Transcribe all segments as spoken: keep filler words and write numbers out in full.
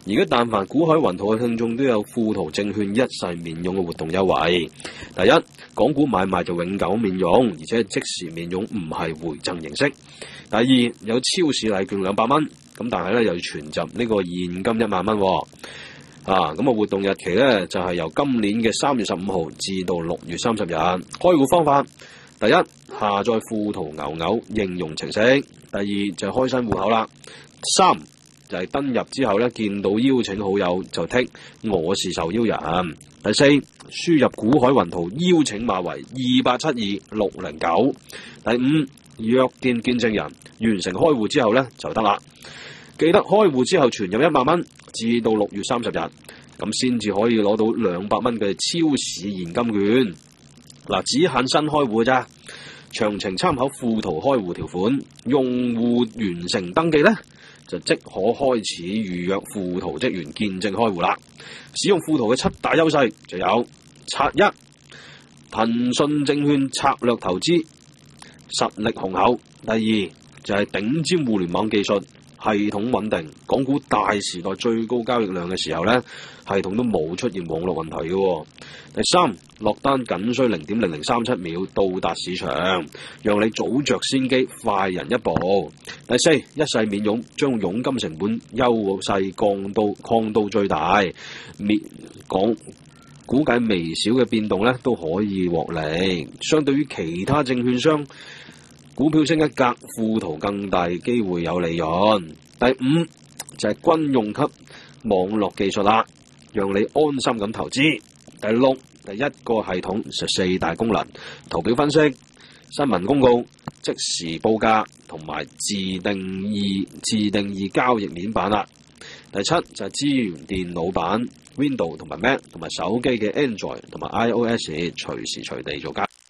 而家但凡股海雲圖嘅聽眾都有富途證券一世免佣嘅活動優惠。第一，港股買賣就永久免佣，而且係即時免佣，唔係回贈形式。第二，有超市禮券兩百蚊，咁但係咧又要存集呢個現金一萬蚊。啊，咁啊活動日期咧就係、是、由今年嘅三月十五號至到六月三十日。開戶方法，第一，下載富途牛牛應用程式；第二就係開新戶口啦；三就係、是、登入之後咧見到邀請好友就剔我是受邀人；第四，輸入股海雲圖邀請碼為二八七二六零九；第五，約見見證人，完成開戶之後咧就得啦。記得開戶之後存入一萬蚊。至到六月三十日，咁先至可以攞到兩百蚊嘅超市現金券。嗱，只限新開戶咋，詳情參考富途開戶條款。用戶完成登記咧，就即可開始預約富途職員見證開戶啦。使用富途嘅七大優勢就有：拆一，騰訊證券策略投資實力雄厚；第二就係、是、頂尖互聯網技術。系統穩定，港股大時代最高交易量嘅時候呢，系統都冇出現網絡問題嘅。第三，落單僅需零點零零三七秒到達市場，讓你早着先機，快人一步。第四，一世免佣，將佣金成本優勢降到降到最大，免講估計微小嘅變動呢都可以獲利。相對於其他證券商，股票升一格，富途更大機會有利潤。第五就係、是、軍用級網絡技術啦，讓你安心咁投資。第六，第一個系統十四大功能：圖表分析、新聞公告、即時報價同埋自定義自定義交易面板啦。第七就係、是、支援電腦版 Windows 同埋 Mac 同埋手機嘅 Android 同埋 iOS 隨時隨地做交易。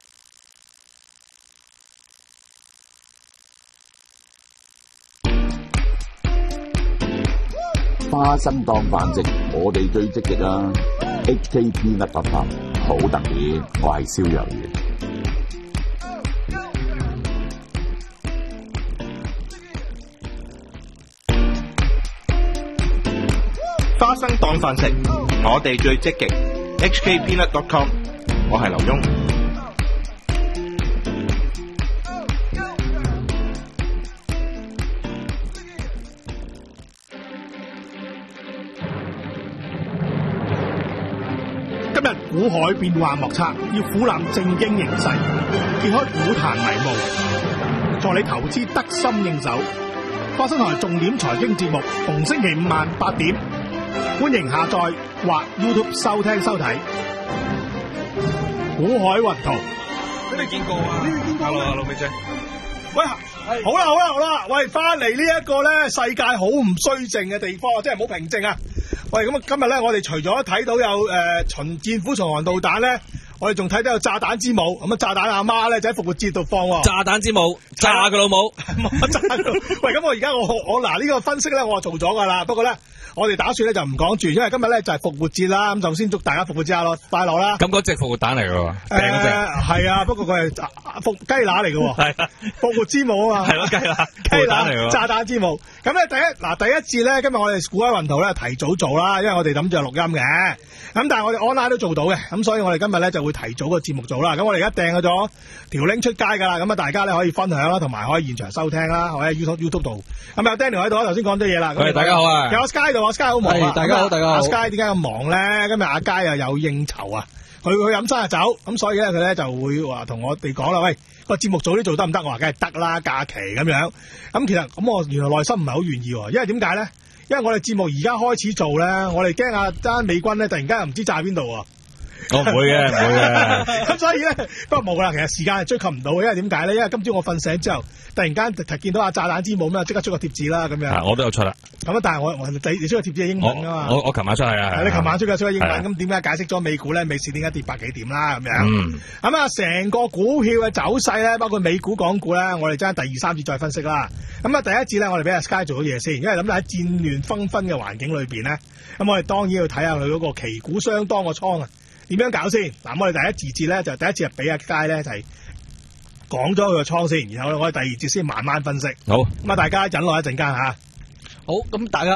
花生當飯食，我哋最積極啊 ！H K P 甩白飯好特別，我係蕭陽元。 花生當飯食，我哋最積極 H K Peanut dot com， 我係劉墉。 今日股海變幻莫測，要俯瞰正經形勢，揭開股壇迷霧，助你投資得心應手。花生台重點財經節目，逢星期五晚八點，歡迎下載或 YouTube 收聽收睇。股海雲圖， 你哋見過啊？你哋見過啊？老美姐， 喂，好啦好啦好啦，喂，翻嚟呢一個咧世界好唔衰靜嘅地方，即係唔好平靜啊！喂，咁啊，今日咧，我哋除咗睇到有誒、呃、巡戰斧巡航導彈咧，我哋仲睇到有炸彈之母。咁啊，炸彈阿媽咧就喺復活節度放喎。 炸彈之母，炸佢老母， 炸佢！喂，咁我而家我我嗱呢、這個分析咧，我做咗噶啦。不過咧，我哋打算咧就唔講住，因為今日咧就係復活節啦。咁就先祝大家復活節快樂快樂啦。 咁嗰隻復活蛋嚟㗎喎，病嗰隻。 係啊，不過佢係復雞乸嚟㗎喎。係啊，復活之母啊嘛。係咯，雞乸，雞乸嚟喎。炸彈之母。咁咧第一嗱第一節咧，今日我哋股海雲圖咧提早做啦，因為我哋諗住錄音嘅。咁但係我哋 online 都做到嘅，咁所以我哋今日咧就會提早個節目做啦。咁我哋而家訂咗條 link 出街㗎啦，咁啊大家咧可以分享啦，同埋可以現場收聽啦，或者 YouTube YouTube 度。咁有 Daniel 喺度，頭先講咗嘢啦。 喂，大家好啊！ 有 Sky 度，我 Sky 好忙啊！ 大家好，大家好。 阿 Sky 點解咁忙咧？今日阿佳又有應酬啊，佢去飲生日酒，咁所以咧佢咧就會話同我哋講啦，喂，個節目早啲做得唔得？我話梗係得啦，假期咁樣。咁其實咁我原來內心唔係好願意喎，因為點解咧？因為我哋節目而家開始做咧，我哋驚阿單美軍咧突然間又唔知炸喺邊度喎。 我唔會嘅，唔會嘅。 咁所以咧，不過冇啦。其實時間係追求唔到嘅，因為點解咧？因為今朝我瞓醒之後，突然間見到阿炸彈之母咁，即刻出個貼紙啦，咁樣。我都有出啦。咁啊，但係我我你你出個貼紙係英文噶嘛？我我琴晚出係啊。你琴晚出嘅出個英文，咁點解解釋咗美股咧？美市點解跌百幾點啦？咁樣。嗯。咁啊，成個股票嘅走勢咧，包括美股、港股咧，我哋爭第二三節再分析啦。咁啊，第一節咧，我哋俾阿 Sky 做咗嘢先，因為諗住喺戰亂紛紛嘅環境裏邊咧，咁我哋當然要睇下佢嗰個旗鼓相當嘅倉啊。點樣搞先？嗱，我哋第一節節咧就第一節係俾阿佳咧就係講咗佢個倉先，然後我哋第二節先慢慢分析。好，咁啊大家忍耐一陣間吓。 好，咁大家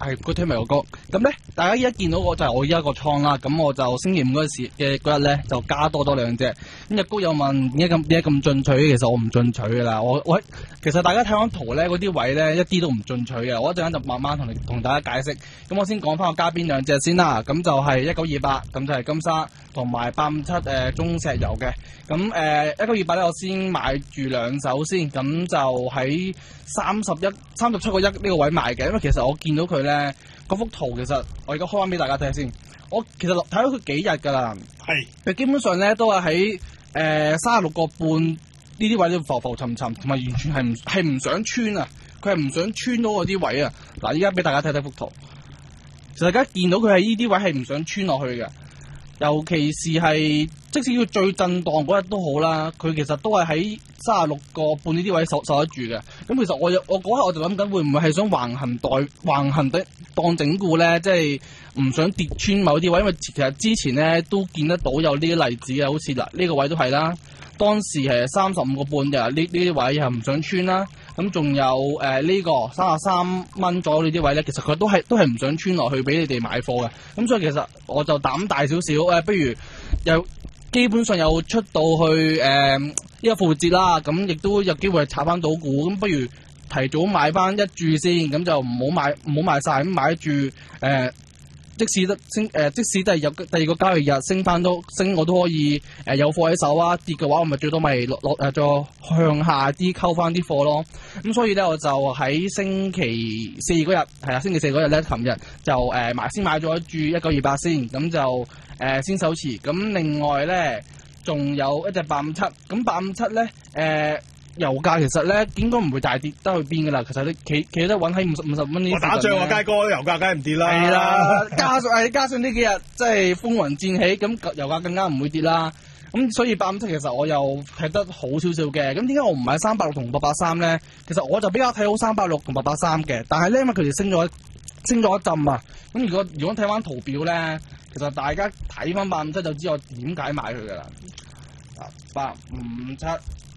係佢推埋個歌。咁咧，大家依家見到我就係我依家個倉啦。咁我就星期五嗰時嘅嗰日咧，就加多多兩隻。咁日高有問點解咁點解咁進取？其實我唔進取噶啦。我我其實大家睇翻圖咧，嗰啲位咧一啲都唔進取嘅。我一陣間就慢慢同你同大家解釋。咁我先講翻我加邊兩隻先啦。咁就係一九二八，咁就係金沙同埋八五七誒中石油嘅。咁誒一九二八咧，我先買住兩手先。咁就喺三十一、三十七個一呢個位買嘅。因為其實我見到佢咧嗰幅圖，其實我而家開翻俾大家睇下先。我其實睇咗佢幾日㗎啦。係。佢基本上咧都係喺誒三十六個半呢啲位都浮浮沉沉，同埋完全係唔係唔想穿啊！佢係唔想穿到嗰啲位啊！嗱，依家俾大家睇睇幅圖。其實大家見到佢係呢啲位係唔想穿落去嘅。尤其是係，即使要最震盪嗰日都好啦，佢其實都係喺三十六個半呢啲位守守得住嘅。咁其實我有我嗰刻我就諗緊，會唔會係想橫行代橫行的當整固咧？即係唔想跌穿某啲位，因為其實之前咧都見得到有呢啲例子嘅，好似嗱呢個位都係啦。當時係三十五個半嘅，呢呢啲位係唔想穿啦。咁仲有誒呢、呃這個三十三蚊左右呢啲位咧，其實佢都係都係唔想穿落去俾你哋買貨嘅。咁所以其實我就膽大少少誒，不如又基本上又出到去誒呢、呃、個復活節啦，咁亦都有機會炒翻到股，咁不如提早買翻一注先，咁就唔好買唔好賣晒，咁買住誒。呃即使得升誒、呃，即使都係有第二個交易日升翻都升，我都可以誒、呃、有貨喺手啊！跌嘅話，我咪最多咪落落誒再向下啲溝翻啲貨咯。咁所以咧，我就喺星期四嗰日係啊，星期四嗰日咧，琴日就誒買、呃、先買咗一注一九二八先，咁就誒、呃、先手持。咁另外咧，仲有一隻八五七，咁八五七咧誒。呃油價其實咧應該唔會大跌得去邊噶啦，其實你企企得穩喺五十五十蚊呢。我打仗啊，佳哥，油價梗係唔跌啦。 係啦，加上係加上呢幾日即係風雲戰起，咁油價更加唔會跌啦。咁所以八五七其實我又睇得好少少嘅。咁點解我唔買三百六同八八三咧？其實我就比較睇好三百六同八八三嘅，但係咧因為佢哋升咗升咗一陣啊。咁如果如果睇翻圖表咧，其實大家睇翻八五七就知我點解買佢噶啦。啊，八五七。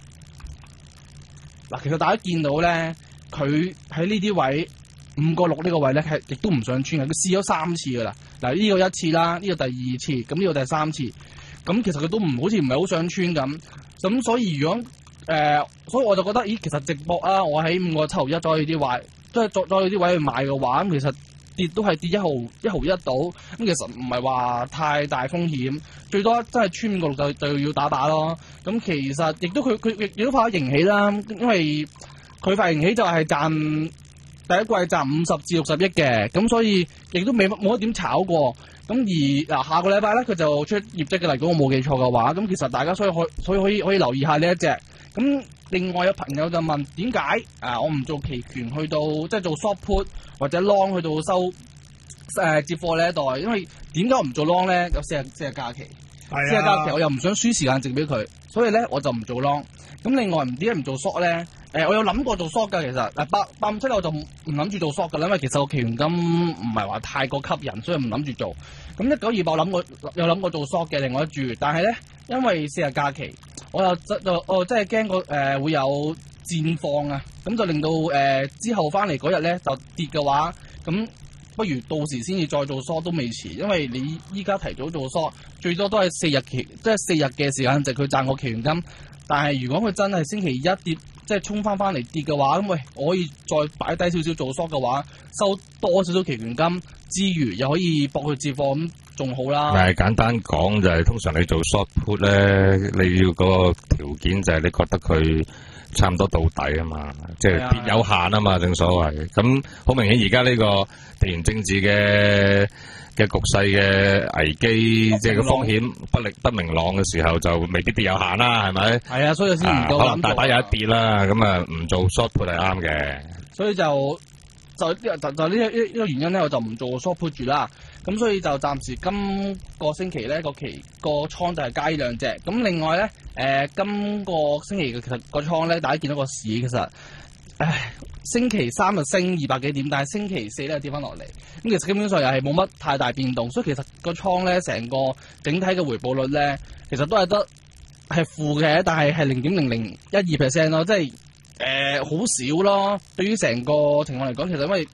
嗱，其實大家見到咧，佢喺呢啲位五個六呢個位咧，係亦都唔想穿嘅。佢試咗三次噶啦，嗱呢個一次啦，呢個第二次，咁呢個第三次，咁其實佢都唔好似唔係好想穿咁。咁所以如果誒、呃，所以我就覺得，咦，其實直播啊，我喺五個七毫一左右啲位，即係再再啲位去買嘅話，咁其實跌都係跌一毫一毫一到，咁其實唔係話太大風險，最多真係穿五個六就就要打靶咯。咁其實亦都佢佢亦都發咗盈喜啦，因為佢發盈喜就係賺第一季賺五十至六十億嘅，咁所以亦都未冇乜點炒過。咁而嗱下個禮拜咧，佢就出業績嘅嚟講，我冇記錯嘅話，咁其實大家所以可所以可以可以留意下呢一隻。咁另外有朋友就問點解啊？我唔做期權去到即係做 short put 或者 long 去到收誒、呃、接貨呢一代，因為點解我唔做 long 咧？有四日四日假期，四日假期我又唔想輸時間值俾佢，所以咧我就唔做 long。咁另外唔點解唔做 short 咧？誒、呃，我有諗過做 short 㗎，其實誒八八五七我就唔諗住做 short 㗎啦，因為其實個期權金唔係話太過吸引，所以唔諗住做。咁一九二八我諗過有諗過做 short 嘅另外一注，但係咧因為四日假期，我又就我真係驚個誒會有戰況啊，咁就令到誒、呃、之後翻嚟嗰日咧就跌嘅話，咁不如到時先至再做 short 都未遲，因為你依家提早做 short，最多都係四日期，即係四日嘅時間值佢賺個期權金。但係如果佢真係星期一跌，即係衝翻翻嚟跌嘅話，咁喂，我可以再擺低少少做 short 嘅話，收多少少期權金之餘，又可以博佢接貨，咁仲好啦。 係簡單講就係、是，通常你做 short put 咧，你要嗰個條件就係你覺得佢差唔多到底啊嘛，即係跌有限啊嘛，正所謂。咁好明顯而家呢個地緣政治嘅嘅局勢嘅危機，即係個風險不力不明朗嘅時候，就未必跌有限啦，係咪？係啊，所以先唔夠諗。可能大把有一跌啦，咁啊唔做 short put 係啱嘅。所以就就就就呢一呢個原因咧，我就唔做 short put 住啦。咁所以就暫時今個星期咧個期個倉就係加呢兩隻。咁另外咧，誒、呃、今個星期嘅其實個倉咧，大家見到個市其實，唉。星期三就升二百幾點，但係星期四咧跌翻落嚟，咁其實基本上又係冇乜太大變動，所以其實個倉咧成個整體嘅回報率咧，其實都係得係負嘅，但係係零點零零一二 percent 咯，即係誒好少咯。對於成個情況嚟講，其實因為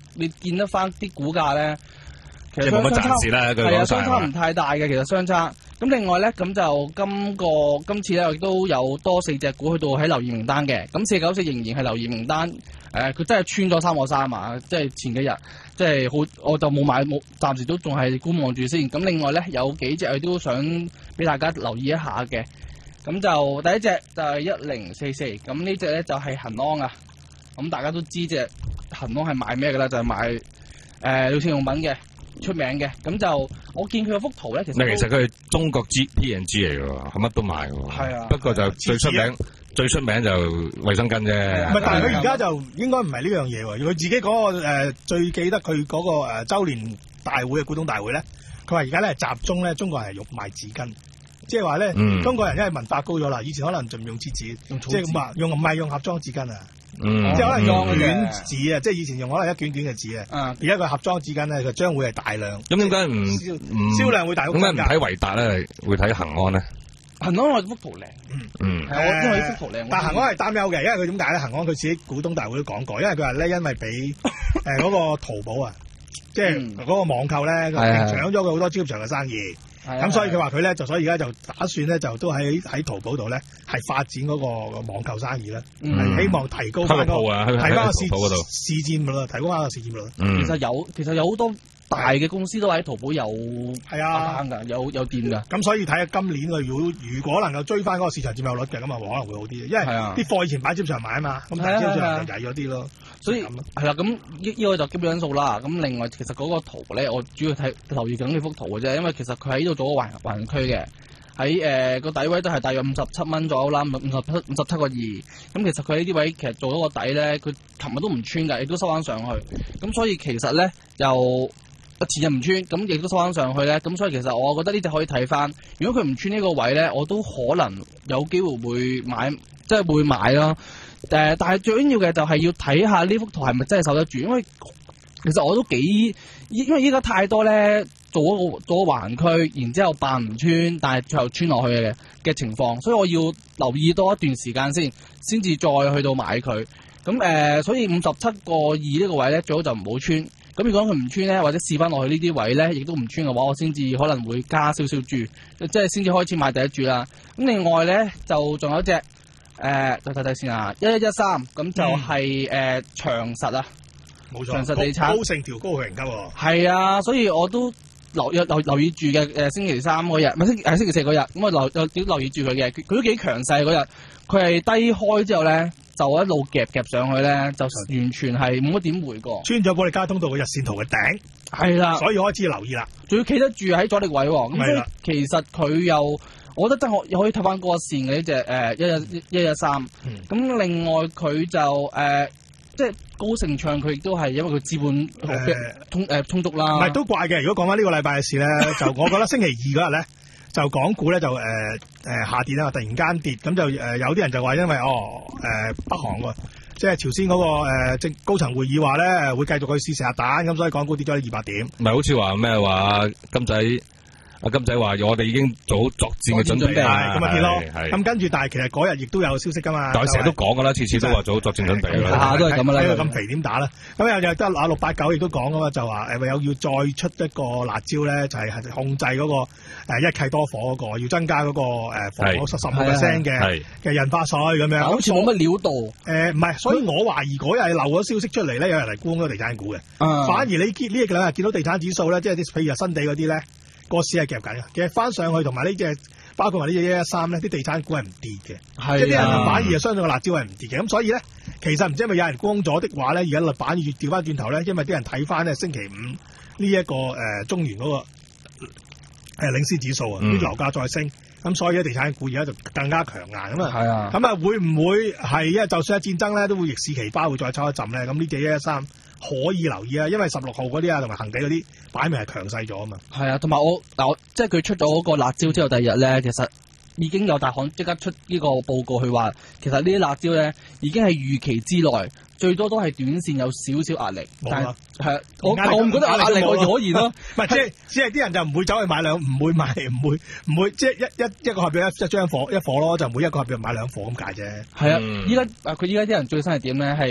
你見得翻啲股價咧，其實冇乜賺市啦， 係啊，相差唔太大嘅，其實相差。咁另外咧，咁就今個今次咧亦都有多四隻股去到喺留意名單嘅。咁四九四仍然係留意名單，誒、呃，佢真係穿咗三個三啊！即係前幾日，即係好，我就冇買，冇暫時都仲係觀望住先。咁另外咧，有幾隻我都想俾大家留意一下嘅。咁就第一隻就係一零四四，咁呢隻咧就係恒安啊。咁大家都知隻恒安係賣咩嘅啦，就係、是、賣誒女性用品嘅。出名嘅，咁就我見佢個幅圖咧，其實其實佢係中國 G P and G 嚟嘅喎，係乜都賣嘅喎。係啊， 不過就最出名，最出名就衛生巾啫。 唔係，但係佢而家就應該唔係呢樣嘢喎。佢自己嗰、那個、呃、最記得佢嗰、那個誒、呃、週年大會嘅股東大會咧，佢話而家咧集中咧中國人係用賣紙巾，即係話咧中國人因為文化高咗啦，以前可能仲用廁紙，即係咁話用唔係用盒裝紙巾啊。 嗯， 即係可能用卷紙啊，即係以前用可能一卷卷嘅紙啊，而家個盒裝紙巾咧，佢將會係大量。 咁點解唔銷量會大好多？ 點解唔睇維達咧，會睇恒安咧？ 恒安我幅圖靚，嗯嗯，係我因為幅圖靚。但恒安係擔憂嘅，因為佢點解咧？恒安佢自己股東大會都講過，因為佢話咧，因為俾誒嗰個淘寶啊，即係嗰個網購咧，搶咗佢好多超級市場嘅生意。咁所以佢話佢咧就所以而家就打算咧就都喺喺淘寶度咧係發展嗰個網購生意咧，係、嗯、希望提高翻、那個提翻個市市佔率，提高翻個市佔率。 嗯、其實有其實有好多大嘅公司都喺淘寶有係啊㗎，有有店㗎。咁所以睇下今年佢如果如果能夠追翻嗰個市場佔有率嘅，咁啊可能會好啲，因為啲貨以前擺喺超市場買啊嘛，咁但係超市場就曳咗啲咯。所以係啦，咁呢呢個就基本因素啦。咁另外其實嗰個圖咧，我主要睇留意緊呢幅圖嘅啫，因為其實佢喺呢度做個橫橫區嘅，喺誒個底位都係大約五十七蚊左右啦，五十七五十七個二。咁其實佢喺呢啲位其實做咗個底咧，佢琴日都唔穿㗎，亦都收翻上去。咁所以其實咧又前日唔穿，咁亦都收翻上去咧。咁所以其實我覺得呢隻可以睇翻。如果佢唔穿呢個位咧，我都可能有機會會買，即係會買咯。誒、呃，但係最緊要嘅就係要睇下呢幅圖係咪真係受得住，因為其實我都幾，因為依家太多咧做一個做一個橫區，然之後扮唔穿，但係最後穿落去嘅嘅情況，所以我要留意多一段時間先，先至再去到買佢。咁誒、呃，所以五十七個二呢個位咧，最好就唔好穿。咁如果佢唔穿咧，或者試翻落去呢啲位咧，亦都唔穿嘅話，我先至可能會加少少注，即係先至開始買第一注啦。咁另外咧，就仲有一隻。誒、呃，再睇睇先啊，一一一三咁就係、是、誒、嗯呃、長實啊，冇錯，長實地產高盛調高佢評級喎，係啊，所以我都留留留意住嘅。誒、呃、星期三嗰日，唔係星誒星期四嗰日，咁我留有點留意住佢嘅，佢都幾強勢嗰日，佢係低開之後咧，就一路夾夾上去咧，就完全係冇乜點回過，穿咗保利加通道嘅日線圖嘅頂，係啦，所以開始留意啦，仲要企得住喺阻力位喎，咁所以其實佢又。我覺得真可可以睇翻嗰個線嘅呢隻誒一一一一三，咁、嗯、另外佢就誒、呃、即係高盛唱佢亦都係因為佢資本充誒、呃、充足啦。唔係都怪嘅，如果講翻呢個禮拜嘅事咧，就我覺得星期二嗰日咧就港股咧就誒誒、呃、下跌啦，突然間跌，咁就誒、呃、有啲人就話因為哦誒、呃、北韓喎，即係朝鮮嗰、那個誒即、呃、高層會議話咧會繼續去試射核彈，咁所以港股跌咗二百點。唔係好似話咩話金仔？阿金仔話：我哋已經做好作戰嘅準備，係咁咪跌咯。咁跟住，但係其實嗰日亦都有消息噶嘛。但係成日都講噶啦，次次都話做好作戰準備。下下都係咁啦。睇佢咁肥點打啦？咁又又得阿六八九亦都講噶嘛，就話誒有要再出一個辣椒咧，就係、是、控制嗰、那個、呃、一契多火嗰、那個，要增加嗰、那個誒防火十十五 percent 嘅嘅印花稅咁樣。好似冇乜料到。誒唔係，所以我懷疑嗰日漏咗消息出嚟咧，有人嚟沽嗰個地產股嘅、嗯。反而你呢一兩日見到地產指數咧，即係啲譬如新地嗰啲咧。個市係夾緊嘅，其實翻上去同埋呢隻，包括埋呢隻一一三咧，啲地產股係唔跌嘅，即係啲人反而係相信個辣椒係唔跌嘅。咁所以咧，其實唔知係咪有人沽咗的話咧，而家反而調翻轉頭咧，因為啲人睇翻咧星期五呢、這、一個誒、呃、中原嗰、那個誒、呃、領先指數啊，啲、嗯、樓價再升，咁所以咧地產股而家就更加強硬咁啊。咁啊會唔會係因為就算係戰爭咧，都會逆市奇葩會再抽一陣咧？咁呢隻一一三。可以留意啊，因為十六號嗰啲啊，同埋恒地嗰啲擺明係強勢咗啊嘛。係啊，同埋我嗱，我即係佢出咗嗰個辣椒之後，第二日咧，其實已經有大行即刻出呢個報告去話，其實呢啲辣椒咧已經係預期之內，最多都係短線有少少壓力。但係係我我唔覺得壓力可可言咯。唔係即係只係啲人就唔會走去買兩，唔會買唔會唔會即係一一一個合約一一張貨一貨咯，就每一個合約買兩貨咁解啫。係啊，依家啊佢依家啲人最新係點咧係？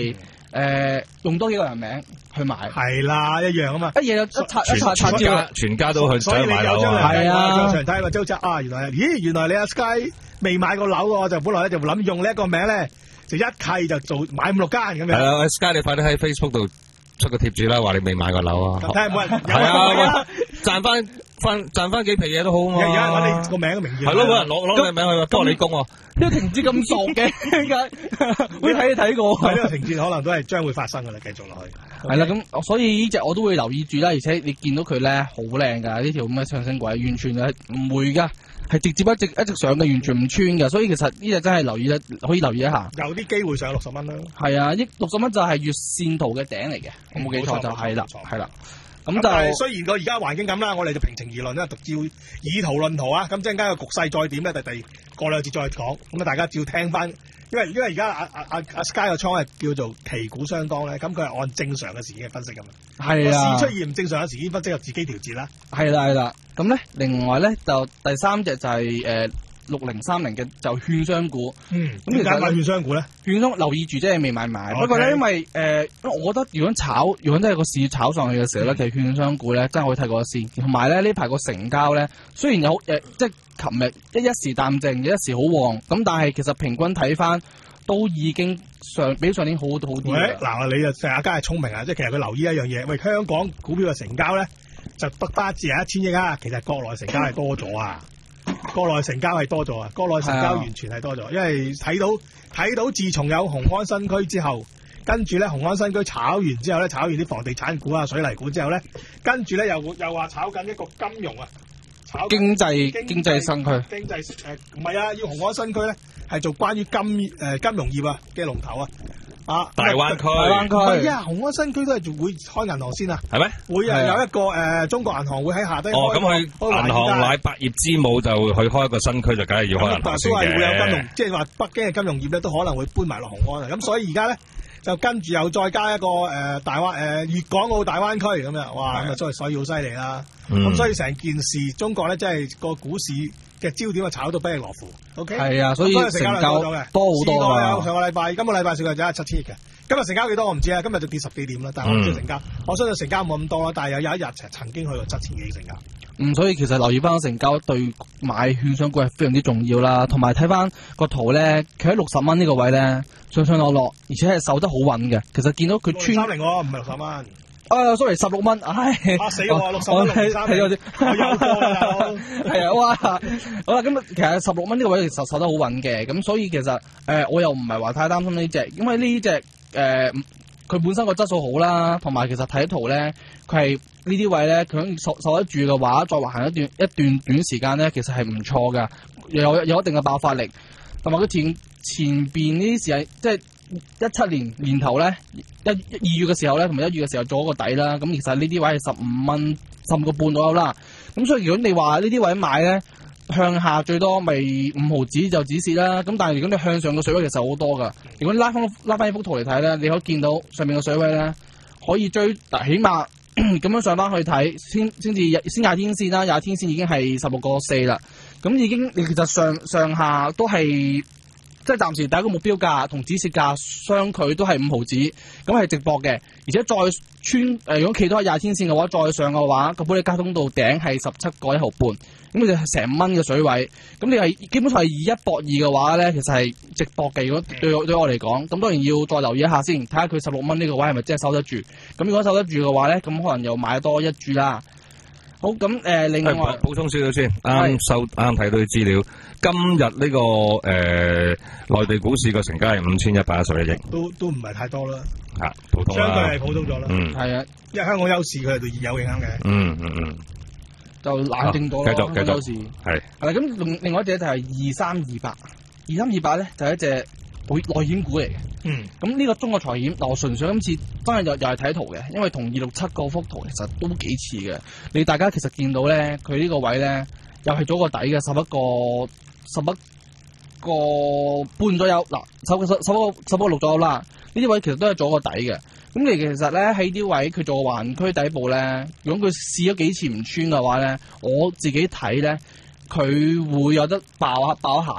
誒用多幾個人名去買， 係啦，一樣啊嘛， 一嘢就一拆一拆拆全家全家都去所以你有張係啊， 常睇個周則啊，原來咦原來你阿 Sky 未買過樓喎，我就本來咧就諗用呢一個名咧，就一契就做買五六間咁樣。 係啊 ，Sky 你快啲喺 Facebook 度出個貼紙啦，話你未買過樓啊！ 睇下冇人係啊，賺翻翻賺翻幾皮嘢都好啊嘛！ 而家我哋個名嘅名義係咯，冇人攞攞你名去幫你供喎。 呢個情節咁熟嘅，點解？會睇你睇過。 係呢個情節可能都係將會發生㗎啦，繼續落去。 係啦，咁所以呢隻我都會留意住啦，而且你見到佢咧好靚㗎，呢條咁嘅上升軌完全係唔會㗎，係直接一直一直上嘅，完全唔穿㗎。所以其實呢隻真係留意得可以留意一下。 有啲機會上六十蚊啦。係啊，呢六十蚊就係月線圖嘅頂嚟嘅，我冇記錯就係啦，係啦。咁就雖然個而家環境咁啦，我哋就平情而論啦，照以圖論圖啊。咁陣間個局勢再點咧，第第過兩節再講。咁啊，大家照聽翻，因為因為而家阿阿阿阿 Sky 個倉係叫做旗鼓相當咧，咁佢係按正常嘅時間分析㗎嘛。 係啊， 市出現唔正常嘅時間分析，就自己調節啦。 係啦係啦，咁咧另外咧就第三隻就係誒六零三零嘅就券商股。 嗯，咁點解買券商股咧？ 券商留意住，即係未買買。Okay. 不過咧，因為誒、呃，我覺得如果炒，如果真係個市炒上去嘅時候咧，其實券商股咧真係可以睇過先。同埋咧呢排個成交咧，雖然有誒、呃，即係琴日一一時淡靜，一時好旺，咁但係其實平均睇翻都已經上比上年好好啲。 嗱，你就成日家係聰明啊！即係其實佢留意一樣嘢，喂，香港股票嘅成交咧就得翻只係一千億啊，其實國內成交係多咗啊。國內成交係多咗啊！國內成交完全係多咗，因為睇到睇到自從有雄安新區之後，跟住咧雄安新區炒完之後咧，炒完啲房地產股啊、水泥股之後咧，跟住咧又又話炒緊一個金融啊，炒經濟經濟新區， 經濟誒唔係啊，要雄安新區咧係做關於金誒、呃、金融業啊嘅龍頭啊。啊！ 大灣區， 大灣區， 係啊！雄安新區都係會開銀行先啊， 係咩？ 會啊，有一個誒、呃、中國銀行會喺下低。 哦，咁佢銀行乃百業之母就去開一個新區，就梗係要開銀行先嘅。 都係會有金融，即係話北京嘅金融業咧，都可能會搬埋落雄安啊。咁所以而家咧就跟住又再加一個誒、呃、大灣誒粵港澳大灣區咁樣，哇！咁啊，所以所以好犀利啦。咁、嗯、所以成件事，中國咧真係個股市嘅焦點啊，炒到不亦樂乎。O K， 係啊，所以成交多好多啊。 上個禮拜，今個禮拜成個就係七千億嘅。今日成交幾多我唔知啊，今日就跌十幾點啦。但係我唔知成交，嗯、我相信成交冇咁多啦。但係有有一日曾經去到七千幾成交。 嗯，所以其實留意翻成交對買券商股係非常之重要啦。同埋睇翻個圖咧，佢喺六十蚊呢個位咧上上落落，而且係守得好穩嘅。其實見到佢穿三零喎，唔係六十蚊。 啊 ，sorry， 十六蚊，唉， 嚇死我，六十蚊六三零，我有過啦， 係啊，哇，好啦，咁其實十六蚊呢個位其實守得好穩嘅，咁所以其實誒、呃、我又唔係話太擔心呢隻，因為呢隻誒佢本身個質素好啦，同埋其實睇圖咧，佢係呢啲位咧，佢受受得住嘅話，再行一段一段短時間咧，其實係唔錯噶，有有一定嘅爆發力，同埋佢前前邊呢啲時係即係。一七年年頭咧，一二月嘅時候咧，同埋一月嘅時候做一個底啦。咁其實呢啲位係十五蚊，十五個半左右啦。咁所以如果你話呢啲位買咧，向下最多咪五毫子就止蝕啦。咁但係如果你向上嘅水位其實好多噶。如果你拉翻拉翻呢幅圖嚟睇咧，你可以見到上面嘅水位咧可以追，起碼咁樣上翻去睇，先先至先廿天線啦，廿天線已經係十六個四啦。咁已經你其實上上下都係。即係暫時第一個目標價同止蝕價相距都係五毫子，咁係直播嘅，而且再穿誒、呃，如果企到喺廿天線嘅話，再上嘅話，個保利加通道頂係十七個一毫半，咁就係成蚊嘅水位，咁你係基本上係二一博二嘅話咧，其實係直播嘅。如果對我對我嚟講，咁當然要再留意一下先，睇下佢十六蚊呢個位係咪真係守得住。咁如果守得住嘅話咧，咁可能又買多一注啦。好，咁誒、呃，另外補充少少先，啱收啱睇到啲資料。今日呢、這個誒內、呃、地股市個成交係五千一百一十一億， 都都唔係太多啦。 嚇、啊，普通啦， 相對係普通咗啦。 嗯，係啊，因為香港優勢佢係對有影響嘅。 嗯嗯嗯， 就冷靜咗咯。 繼續繼續，係係啦。咁另另外一隻就係二三二八，二三二八咧就係、是、一隻內險股嚟嘅。嗯，咁呢個中國財險嗱，我純粹今次真係又又係睇圖嘅，因為同二六七嗰幅圖其實都幾似嘅。你大家其實見到咧，佢呢個位咧又係做個底嘅，十一個十一個半左右嗱，十十十一個十一個六左右啦。呢啲位其實都係做個底嘅。咁你其實咧喺啲位佢做橫區底部咧，如果佢試咗幾次唔穿嘅話咧，我自己睇咧佢會有得爆一爆一下嘅。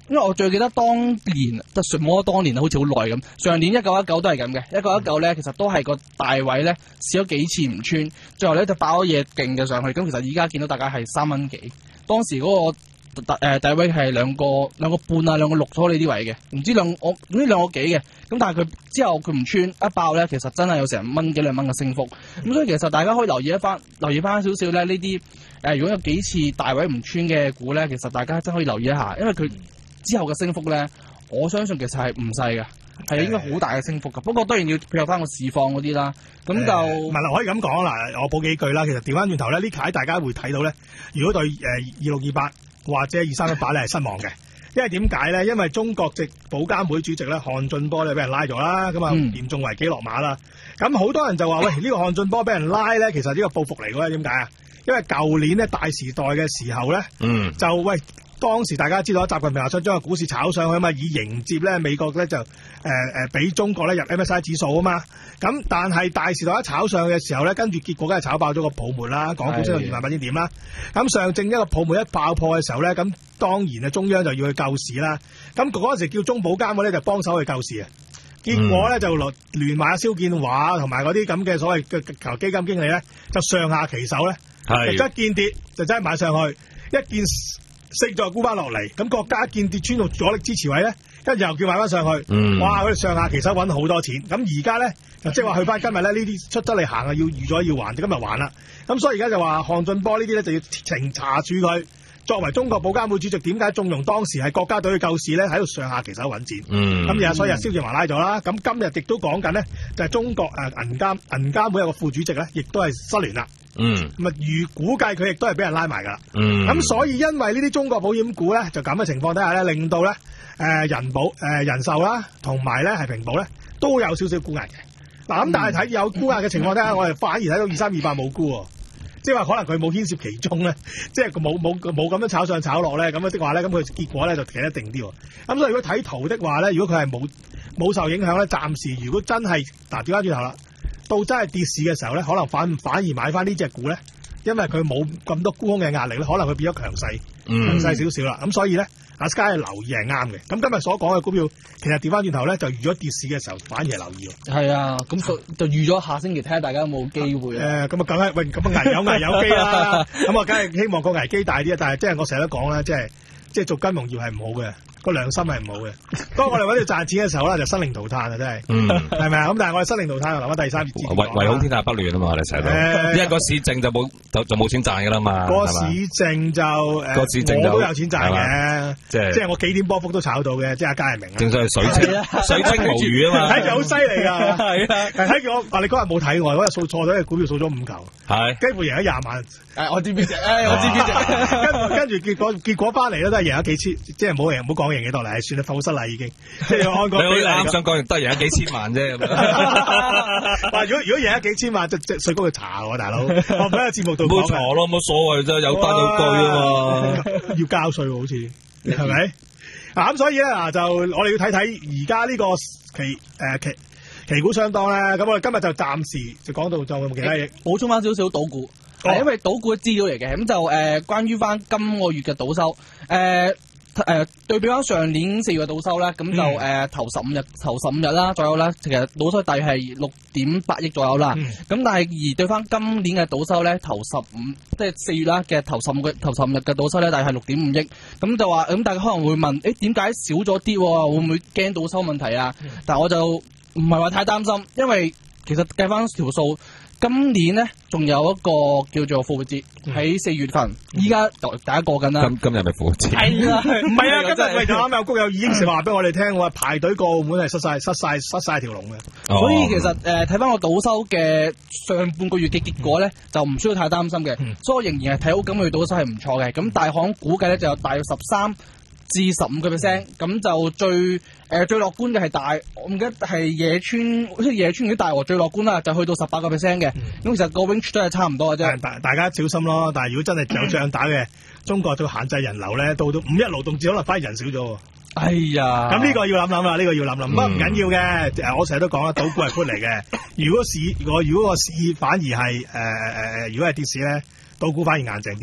因為我最記得當年，即係冇得當年好似好耐咁。上年一九一九都係咁嘅，一九一九咧其實都係個大位咧試咗幾次唔穿，最後咧就爆咗嘢勁嘅上去。咁其實依家見到大家係三蚊幾，當時嗰、那個大誒大位係兩個兩個半啊，兩個六咗呢啲位嘅，唔知兩我呢兩個幾嘅。咁但係佢之後佢唔穿一爆咧，其實真係有成蚊幾兩蚊嘅升幅。咁所以其實大家可以留意一翻，留意翻少少咧呢啲誒，如果有幾次大位唔穿嘅股咧，其實大家真可以留意一下，因為佢之後嘅升幅咧，我相信其實係唔細嘅，係應該好大嘅升幅㗎。不過當然要配合翻個市況嗰啲啦。咁就唔係啦，可以咁講啦，我補幾句啦。其實調翻轉頭咧，呢排大家會睇到咧，如果對誒二六二八或者二三一八咧係失望嘅，因為點解咧？因為中國籍保監會主席咧韓俊波咧俾人拉咗啦，咁啊嚴重違紀落馬啦。咁好、嗯、多人就話喂，呢、呢個韓俊波俾人拉咧，其實呢個報復嚟嘅，點解啊？因為舊年咧大時代嘅時候咧，嗯，就喂。當時大家知道習近平話想將個股市炒上去啊嘛，以迎接咧美國咧就誒誒俾中國咧入 M S C I 指數啊嘛。咁但係大時代一炒上去嘅時候咧，跟住結果梗係炒爆咗個泡沫啦，港股升到二萬八千點啦。咁上證一個泡沫一爆破嘅時候咧，咁當然啊中央就要去救市啦。咁嗰陣時叫中保監嗰咧就幫手去救市啊。結果咧就聯聯埋阿蕭建華同埋嗰啲咁嘅所謂嘅求基金經理咧，就上下其手咧，就一見跌就真係買上去，一見升再沽翻落嚟，咁國家見跌穿到阻力支持位咧，跟住又叫買翻上去，嗯、哇！佢哋上下其實揾好多錢，咁而家咧就即係話去翻今日咧呢啲出得嚟行啊，要預咗要還，就今日還啦。咁所以而家就話韓俊波呢啲咧就要情查處佢，作為中國保監會主席，點解縱容當時係國家隊去救市咧？喺度上下其手揾錢，咁而家所以啊蕭建華拉咗啦。咁今日亦都講緊咧，就係、是、中國誒銀監銀監會有個副主席咧，亦都係失聯啦。嗯，咁啊，預估計佢亦都係俾人拉埋噶啦。嗯，咁所以因為呢啲中國保險股咧，就咁嘅情況底下咧，令到咧誒、呃、人保誒、呃、人壽啦，同埋咧係平保咧，都有少少沽壓嘅。嗱，咁但係睇有沽壓嘅情況底下，我哋反而睇到二三二八冇沽喎，即係話可能佢冇牽涉其中咧，即係佢冇冇冇咁樣炒上炒落咧，咁樣的話咧，咁佢結果咧就企得定啲喎。咁所以如果睇圖的話咧，如果佢係冇冇受影響咧，暫時如果真係嗱調翻轉頭啦。到真係跌市嘅時候咧，可能反反而買翻呢隻股咧，因為佢冇咁多沽空嘅壓力咧，可能佢變咗強勢，強勢少少啦。咁所以咧，阿 Sky 留意係啱嘅。咁今日所講嘅股票，其實調翻轉頭咧，就預咗跌市嘅時候，反而係留意喎。係啊，咁就就預咗下星期睇下大家有冇機會。誒、啊，咁啊，梗係喂，咁啊危有危有機啦。咁啊，梗係希望個危機大啲啊。但係即係我成日都講啦，即係即係做金融業係唔好嘅。個良心係唔好嘅。當我哋揾住賺錢嘅時候咧，就生靈塗炭啊！真係，係咪啊？咁但係我哋生靈塗炭，留翻第三節。 唯唯恐天下不亂啊嘛！我哋成日都，因為個市政就冇就就冇錢賺噶啦嘛。 個市政就誒，個市政我都有錢賺嘅，即係即係我幾點波幅都炒到嘅，即係阿嘉係明啊。 正所謂水清水清無魚啊嘛， 睇住好犀利㗎，係啊！睇住我話你嗰日冇睇我，嗰日掃錯咗，隻股票掃咗五球，係幾乎贏咗廿萬。誒，我知邊隻？誒，我知邊隻？跟跟住結果結果翻嚟咧，都係贏咗幾千，即係冇贏，唔好講贏幾多嚟，算啦，放失啦已經。即係按個比例啱想講，都係贏咗幾千萬啫。 嗱，如果如果贏咗幾千萬，即即稅高去查喎，大佬。我喺個節目度冇查咯，冇所謂啫，有單有據啊嘛。 要交稅喎，好似係咪？嗱咁所以咧嗱，就我哋要睇睇而家呢個期誒期期股相當咧。咁我哋今日就暫時就講到就冇其他嘢。補充翻少少賭股。係、哦、因為賭股嘅資料嚟嘅，咁就誒、呃、關於翻今個月嘅賭收，誒、呃、誒、呃、對比翻上年四月嘅賭收咧，咁就誒、呃、頭十五日頭十五日啦左右啦，其實賭收大約係六點八億左右啦。咁、嗯、但係而對翻今年嘅賭收咧，頭十五即係四月啦嘅頭十五個頭十五日嘅賭收咧，大約係六點五億。咁就話咁大家可能會問，誒點解少咗啲？會唔會驚賭收問題啊？嗯、但係我就唔係話太擔心，因為其實計翻條數。今年咧仲有一個叫做復活節喺四月份，依家大家過緊啦。今今日咪復活節？係啊，唔係啊，今日喂就啱有谷友已經成話俾我哋聽，我話排隊過澳門係失晒失晒失晒條龍嘅。哦、所以其實誒睇翻我賭收嘅上半個月嘅結果咧，就唔需要太擔心嘅。嗯、所以我仍然係睇好今個月賭收係唔錯嘅。咁大行估計咧就有大約十三至十五個 percent，咁就最誒、呃、最樂觀嘅係大，我唔記得係野村，好似野村啲大和最樂觀啦，就去到十八個 percent 嘅。咁、嗯、其實個 range 都係差唔多嘅啫。大大家小心咯。但係如果真係有仗打嘅，中國就限制人流咧，到到五一勞動節可能反而人少咗。哎呀！咁呢個要諗諗啦，呢、呢個要諗諗。不過唔緊要嘅，誒我成日都講啦，賭股係 put 嚟嘅。如果市如果如果個市反而係誒誒誒，如果係跌市咧，賭股反而硬淨啲嘅。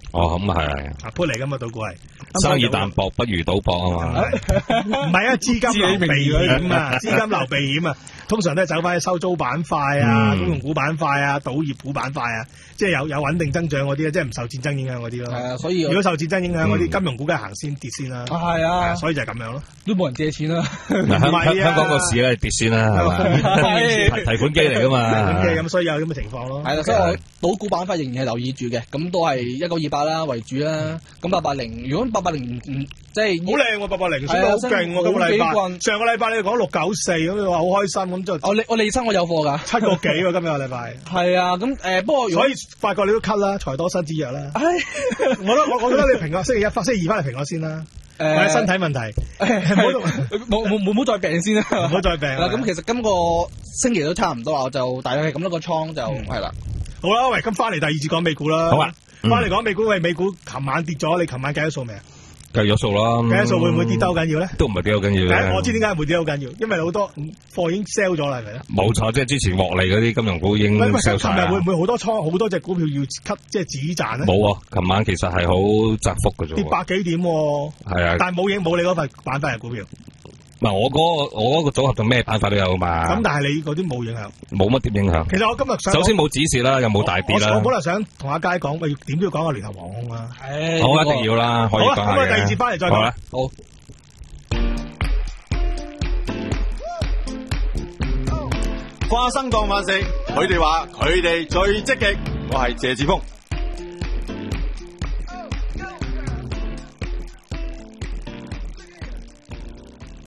哦，咁係係。 啊，搬嚟噶嘛賭股係。 生意淡薄不如賭博啊嘛。 唔係啊，資金流避險啊，資金流避險啊，通常都係走翻去收租板塊啊、公用股板塊啊、賭業股板塊啊，即係有有穩定增長嗰啲，即係唔受戰爭影響嗰啲咯。係啊，所以如果受戰爭影響嗰啲金融股梗係行先跌先啦。係啊，所以就係咁樣咯。都冇人借錢啦。唔係啊，香港個市咧跌先啦，係嘛？提提款機嚟噶嘛。提款機咁，所以有咁嘅情況咯。係啦，所以我賭股板塊仍然係留意住嘅，咁都係一九二八啦為主啦。咁八八零，如果八八零唔即係好靚喎，八八零升得好勁喎，今個禮拜。上個禮拜你講六九四咁，你話好開心咁就。我利我利生我有貨㗎，七個幾喎今日個禮拜。係啊，咁誒不過所以發覺你都 cut 啦，財多身子弱啦。我覺得我我覺得你評我星期一、星期二翻嚟評我先啦。誒，身體問題，冇冇冇冇再病先啦，唔好再病。嗱，咁其實今個星期都差唔多啦，我就大約係咁多個倉就係啦。好啦，喂，咁翻嚟第二節講美股啦。好啊，翻嚟講美股，喂，美股琴晚跌咗，你琴晚計咗數未啊？計咗數啦。計咗數會唔會跌得好緊要咧？都唔係跌好緊要嘅。我知點解會跌得好緊要，因為好多貨已經 sell 咗啦，係咪咧？冇錯，即係之前獲利嗰啲金融股已經 sell 晒。琴日會唔會好多倉好多隻股票要 cut 即係止賺咧？冇啊，琴晚其實係好窄幅嘅啫。跌百幾點？係啊，但係冇影冇你嗰份板塊嘅股票。唔係我嗰個我嗰個組合就咩板塊都有嘛。咁但係你嗰啲冇影響，冇乜點影響。其實我今日想首先冇指示啦，又冇大跌啦。我本來想同阿佳講，喂，點都要講個聯合航空啦。係，好一定要啦，可以講下嘅。好啦，咁啊，第二節翻嚟再講。好啦，好。 花生當飯食，佢哋話佢哋最積極，我係謝志峰。